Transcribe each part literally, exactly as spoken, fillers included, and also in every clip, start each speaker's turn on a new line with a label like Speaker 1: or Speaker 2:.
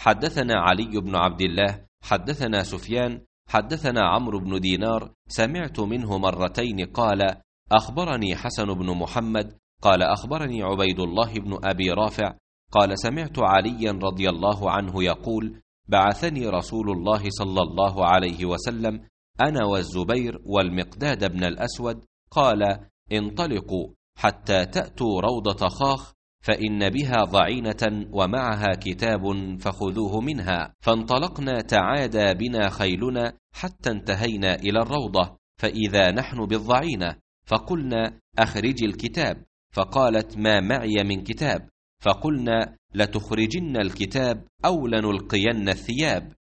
Speaker 1: حدثنا علي بن عبد الله حدثنا سفيان حدثنا عمرو بن دينار سمعت منه مرتين قال أخبرني حسن بن محمد قال أخبرني عبيد الله بن أبي رافع قال سمعت عليا رضي الله عنه يقول بعثني رسول الله صلى الله عليه وسلم أنا والزبير والمقداد بن الأسود قال انطلقوا حتى تأتوا روضة خاخ فإن بها ضعينة ومعها كتاب فخذوه منها. فانطلقنا تعادى بنا خيلنا حتى انتهينا إلى الروضة فإذا نحن بالضعينة، فقلنا أخرج الكتاب، فقالت ما معي من كتاب، فقلنا لتخرجن الكتاب أو لنلقين الثياب،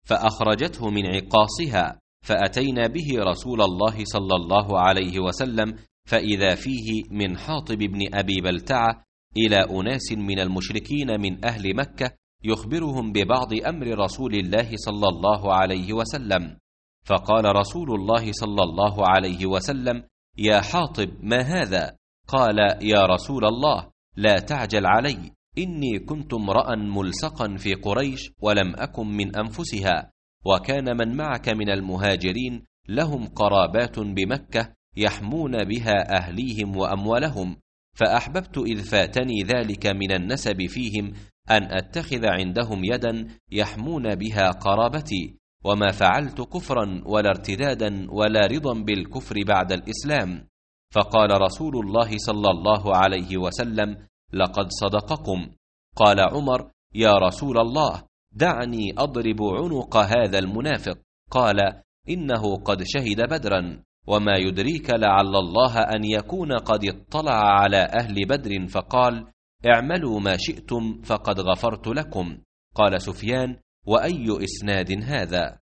Speaker 1: فأخرجته من عقاصها، فأتينا به رسول الله صلى الله عليه وسلم فإذا فيه من حاطب بن أبي بلتعة إلى أناس من المشركين من أهل مكة يخبرهم ببعض أمر رسول الله صلى الله عليه وسلم. فقال رسول الله صلى الله عليه وسلم يا حاطب ما هذا؟ قال يا رسول الله لا تعجل علي، إني كنت امرأ ملصقا في قريش ولم أكن من أنفسها، وكان من معك من المهاجرين لهم قرابات بمكة يحمون بها أهليهم وأموالهم، فأحببت إذ فاتني ذلك من النسب فيهم أن أتخذ عندهم يدا يحمون بها قرابتي، وما فعلت كفرا ولا ارتدادا ولا رضا بالكفر بعد الإسلام. فقال رسول الله صلى الله عليه وسلم لقد صدقكم. قال عمر يا رسول الله دعني أضرب عنق هذا المنافق. قال إنه قد شهد بدرا، وما يدريك لعل الله أن يكون قد اطلع على أهل بدر فقال اعملوا ما شئتم فقد غفرت لكم. قال سفيان وأي إسناد هذا؟